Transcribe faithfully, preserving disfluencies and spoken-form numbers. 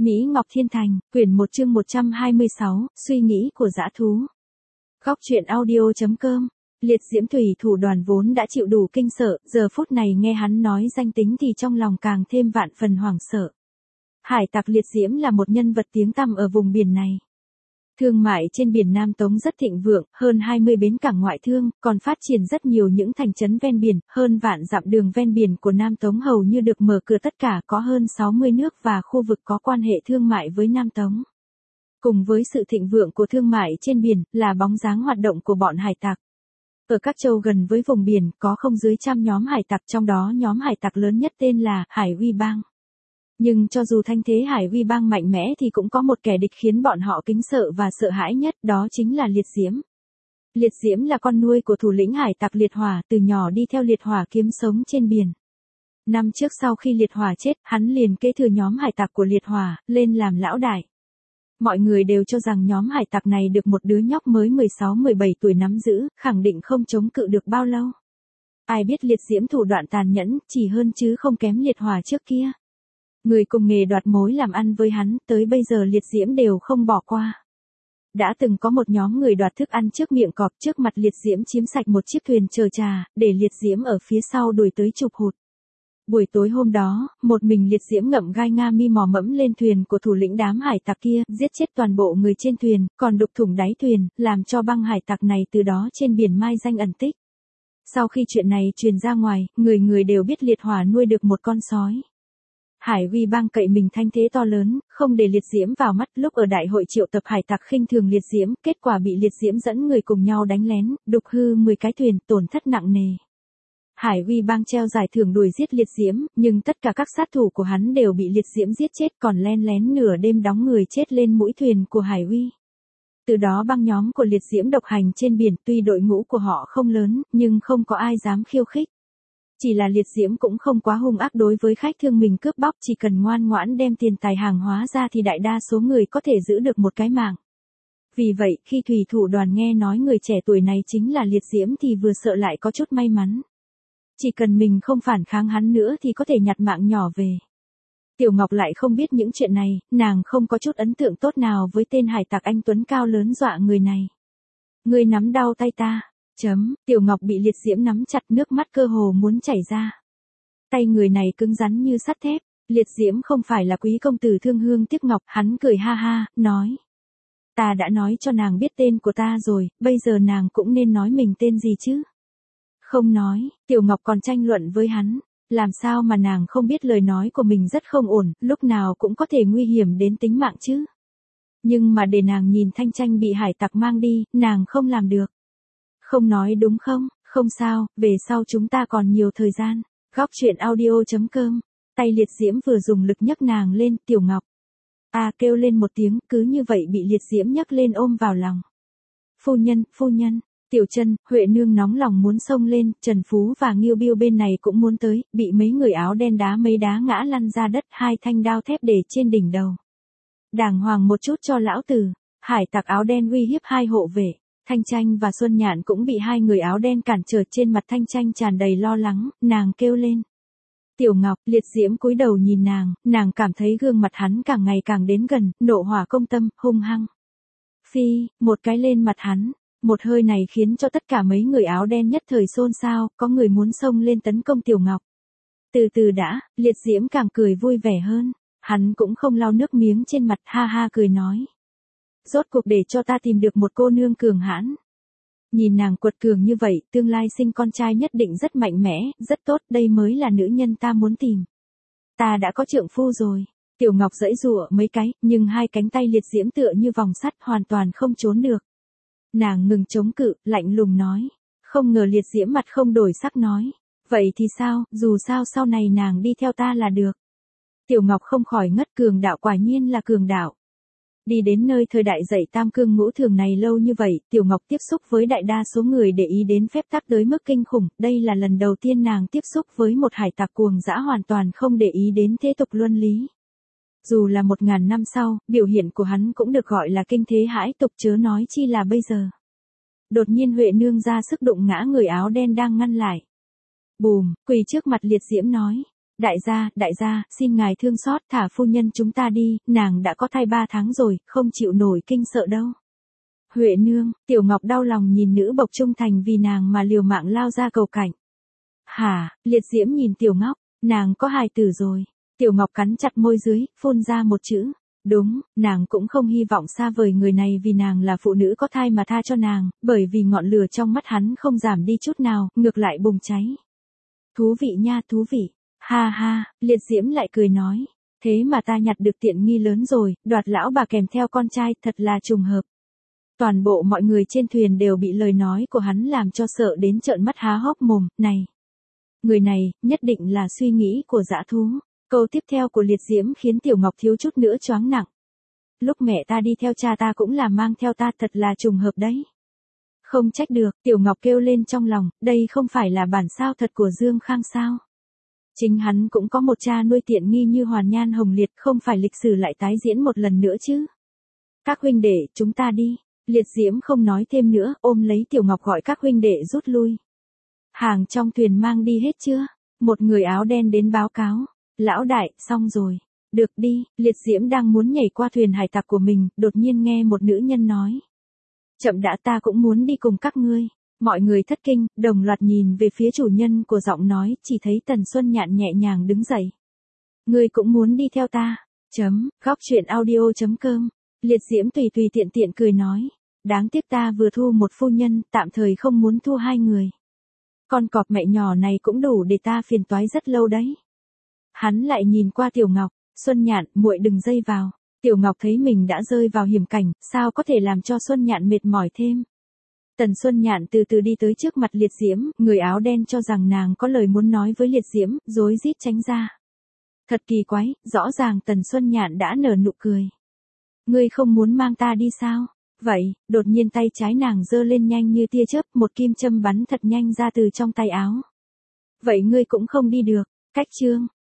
Mỹ Ngọc Thiên Thành, quyển một chương một trăm hai mươi sáu, suy nghĩ của dã thú. Góc truyện audio chấm com. Liệt diễm thủy thủ đoàn vốn đã chịu đủ kinh sợ, giờ phút này nghe hắn nói danh tính thì trong lòng càng thêm vạn phần hoảng sợ. Hải tặc liệt diễm là một nhân vật tiếng tăm ở vùng biển này. Thương mại trên biển Nam Tống rất thịnh vượng, hơn hai mươi bến cảng ngoại thương, còn phát triển rất nhiều những thành trấn ven biển, hơn vạn dặm đường ven biển của Nam Tống hầu như được mở cửa tất cả, có hơn sáu mươi nước và khu vực có quan hệ thương mại với Nam Tống. Cùng với sự thịnh vượng của thương mại trên biển, là bóng dáng hoạt động của bọn hải tặc. Ở các châu gần với vùng biển, có không dưới trăm nhóm hải tặc, trong đó nhóm hải tặc lớn nhất tên là Hải Uy Bang. Nhưng cho dù thanh thế Hải Uy Bang mạnh mẽ thì cũng có một kẻ địch khiến bọn họ kính sợ và sợ hãi nhất, đó chính là Liệt Diễm. Liệt Diễm là con nuôi của thủ lĩnh hải tặc Liệt Hỏa, từ nhỏ đi theo Liệt Hỏa kiếm sống trên biển. Năm trước sau khi Liệt Hỏa chết, hắn liền kế thừa nhóm hải tặc của Liệt Hỏa, lên làm lão đại. Mọi người đều cho rằng nhóm hải tặc này được một đứa nhóc mới mười sáu mười bảy tuổi nắm giữ, khẳng định không chống cự được bao lâu. Ai biết Liệt Diễm thủ đoạn tàn nhẫn, chỉ hơn chứ không kém Liệt Hỏa trước kia. Người cùng nghề đoạt mối làm ăn với hắn, tới bây giờ Liệt Diễm đều không bỏ qua. Đã từng có một nhóm người đoạt thức ăn trước miệng cọp, trước mặt Liệt Diễm chiếm sạch một chiếc thuyền chờ trà, để Liệt Diễm ở phía sau đuổi tới chụp hụt. Buổi tối hôm đó, một mình Liệt Diễm ngậm gai nga mi mò mẫm lên thuyền của thủ lĩnh đám hải tặc kia, giết chết toàn bộ người trên thuyền, còn đục thủng đáy thuyền, làm cho băng hải tặc này từ đó trên biển mai danh ẩn tích. Sau khi chuyện này truyền ra ngoài, người người đều biết Liệt Hỏa nuôi được một con sói. Hải Uy Bang cậy mình thanh thế to lớn, không để Liệt Diễm vào mắt, lúc ở đại hội triệu tập hải tặc khinh thường Liệt Diễm, kết quả bị Liệt Diễm dẫn người cùng nhau đánh lén, đục hư mười cái thuyền, tổn thất nặng nề. Hải Uy Bang treo giải thưởng đuổi giết Liệt Diễm, nhưng tất cả các sát thủ của hắn đều bị Liệt Diễm giết chết, còn len lén nửa đêm đóng người chết lên mũi thuyền của Hải Uy. Từ đó băng nhóm của Liệt Diễm độc hành trên biển, tuy đội ngũ của họ không lớn, nhưng không có ai dám khiêu khích. Chỉ là Liệt Diễm cũng không quá hung ác đối với khách thương mình cướp bóc, chỉ cần ngoan ngoãn đem tiền tài hàng hóa ra thì đại đa số người có thể giữ được một cái mạng. Vì vậy, khi thủy thủ đoàn nghe nói người trẻ tuổi này chính là Liệt Diễm thì vừa sợ lại có chút may mắn. Chỉ cần mình không phản kháng hắn nữa thì có thể nhặt mạng nhỏ về. Tiểu Ngọc lại không biết những chuyện này, nàng không có chút ấn tượng tốt nào với tên hải tặc anh tuấn cao lớn dọa người này. Ngươi nắm đau tay ta. Chấm, Tiểu Ngọc bị Liệt Diễm nắm chặt, nước mắt cơ hồ muốn chảy ra. Tay người này cứng rắn như sắt thép. Liệt Diễm không phải là quý công tử thương hương tiếc ngọc, hắn cười ha ha, nói. Ta đã nói cho nàng biết tên của ta rồi, bây giờ nàng cũng nên nói mình tên gì chứ. Không nói, Tiểu Ngọc còn tranh luận với hắn. Làm sao mà nàng không biết lời nói của mình rất không ổn, lúc nào cũng có thể nguy hiểm đến tính mạng chứ. Nhưng mà để nàng nhìn Thanh Tranh bị hải tặc mang đi, nàng không làm được. Không nói đúng không? Không sao, về sau chúng ta còn nhiều thời gian. Góc truyện audio chấm com. Tay Liệt Diễm vừa dùng lực nhấc nàng lên, Tiểu Ngọc. À kêu lên một tiếng, cứ như vậy bị Liệt Diễm nhấc lên ôm vào lòng. Phu nhân, phu nhân, Tiểu Chân, Huệ Nương nóng lòng muốn xông lên, Trần Phú và Nghiêu Biêu bên này cũng muốn tới, bị mấy người áo đen đá mấy đá ngã lăn ra đất, hai thanh đao thép để trên đỉnh đầu. Đàng hoàng một chút cho lão tử. Hải tặc áo đen uy hiếp hai hộ vệ. Thanh Tranh và Xuân Nhạn cũng bị hai người áo đen cản trở, trên mặt Thanh Tranh tràn đầy lo lắng, nàng kêu lên. Tiểu Ngọc, Liệt Diễm cúi đầu nhìn nàng, nàng cảm thấy gương mặt hắn càng ngày càng đến gần, nộ hỏa công tâm, hung hăng. Phi, một cái lên mặt hắn, một hơi này khiến cho tất cả mấy người áo đen nhất thời xôn xao, có người muốn xông lên tấn công Tiểu Ngọc. Từ từ đã, Liệt Diễm càng cười vui vẻ hơn, hắn cũng không lau nước miếng trên mặt, ha ha cười nói. Rốt cuộc để cho ta tìm được một cô nương cường hãn. Nhìn nàng quật cường như vậy, tương lai sinh con trai nhất định rất mạnh mẽ, rất tốt, đây mới là nữ nhân ta muốn tìm. Ta đã có trượng phu rồi. Tiểu Ngọc giãy giụa mấy cái, nhưng hai cánh tay Liệt Diễm tựa như vòng sắt, hoàn toàn không trốn được. Nàng ngừng chống cự, lạnh lùng nói. Không ngờ Liệt Diễm mặt không đổi sắc nói. Vậy thì sao, dù sao sau này nàng đi theo ta là được. Tiểu Ngọc không khỏi ngất, cường đạo quả nhiên là cường đạo. Đi đến nơi thời đại dạy tam cương ngũ thường này lâu như vậy, Tiểu Ngọc tiếp xúc với đại đa số người để ý đến phép tắc tới mức kinh khủng, đây là lần đầu tiên nàng tiếp xúc với một hải tặc cuồng dã hoàn toàn không để ý đến thế tục luân lý. Dù là một ngàn năm sau, biểu hiện của hắn cũng được gọi là kinh thế hãi tục, chớ nói chi là bây giờ. Đột nhiên Huệ Nương ra sức đụng ngã người áo đen đang ngăn lại. Bùm, quỳ trước mặt Liệt Diễm nói. Đại gia, đại gia, xin ngài thương xót, thả phu nhân chúng ta đi, nàng đã có thai ba tháng rồi, không chịu nổi kinh sợ đâu. Huệ nương, Tiểu Ngọc đau lòng nhìn nữ bộc trung thành vì nàng mà liều mạng lao ra cầu cảnh. Hả, Liệt Diễm nhìn Tiểu Ngọc, nàng có hài tử rồi. Tiểu Ngọc cắn chặt môi dưới, phun ra một chữ. Đúng, nàng cũng không hy vọng xa vời người này vì nàng là phụ nữ có thai mà tha cho nàng, bởi vì ngọn lửa trong mắt hắn không giảm đi chút nào, ngược lại bùng cháy. Thú vị nha, thú vị. Ha ha, Liệt Diễm lại cười nói. Thế mà ta nhặt được tiện nghi lớn rồi, đoạt lão bà kèm theo con trai, thật là trùng hợp. Toàn bộ mọi người trên thuyền đều bị lời nói của hắn làm cho sợ đến trợn mắt há hốc mồm, này. Người này, nhất định là suy nghĩ của dã thú. Câu tiếp theo của Liệt Diễm khiến Tiểu Ngọc thiếu chút nữa choáng nặng. Lúc mẹ ta đi theo cha ta cũng là mang theo ta, thật là trùng hợp đấy. Không trách được, Tiểu Ngọc kêu lên trong lòng, đây không phải là bản sao thật của Dương Khang sao. Chính hắn cũng có một cha nuôi tiện nghi như Hoàn Nhan Hồng Liệt, không phải lịch sử lại tái diễn một lần nữa chứ. Các huynh đệ, chúng ta đi. Liệt Diễm không nói thêm nữa, ôm lấy Tiểu Ngọc gọi các huynh đệ rút lui. Hàng trong thuyền mang đi hết chưa? Một người áo đen đến báo cáo. Lão đại, xong rồi. Được đi, Liệt Diễm đang muốn nhảy qua thuyền hải tặc của mình, đột nhiên nghe một nữ nhân nói. Chậm đã, ta cũng muốn đi cùng các ngươi. Mọi người thất kinh, đồng loạt nhìn về phía chủ nhân của giọng nói, chỉ thấy Tần Xuân Nhạn nhẹ nhàng đứng dậy. Ngươi cũng muốn đi theo ta. Chấm, góc truyện audio chấm com. Liệt Diễm tùy tùy tiện tiện cười nói. Đáng tiếc ta vừa thu một phu nhân, tạm thời không muốn thu hai người. Con cọp mẹ nhỏ này cũng đủ để ta phiền toái rất lâu đấy. Hắn lại nhìn qua Tiểu Ngọc, Xuân Nhạn, muội đừng dây vào. Tiểu Ngọc thấy mình đã rơi vào hiểm cảnh, sao có thể làm cho Xuân Nhạn mệt mỏi thêm. Tần Xuân Nhạn từ từ đi tới trước mặt Liệt Diễm, người áo đen cho rằng nàng có lời muốn nói với Liệt Diễm, rối rít tránh ra. Thật kỳ quái, rõ ràng Tần Xuân Nhạn đã nở nụ cười. Ngươi không muốn mang ta đi sao? Vậy, đột nhiên tay trái nàng giơ lên nhanh như tia chớp, một kim châm bắn thật nhanh ra từ trong tay áo. Vậy ngươi cũng không đi được, cách chương.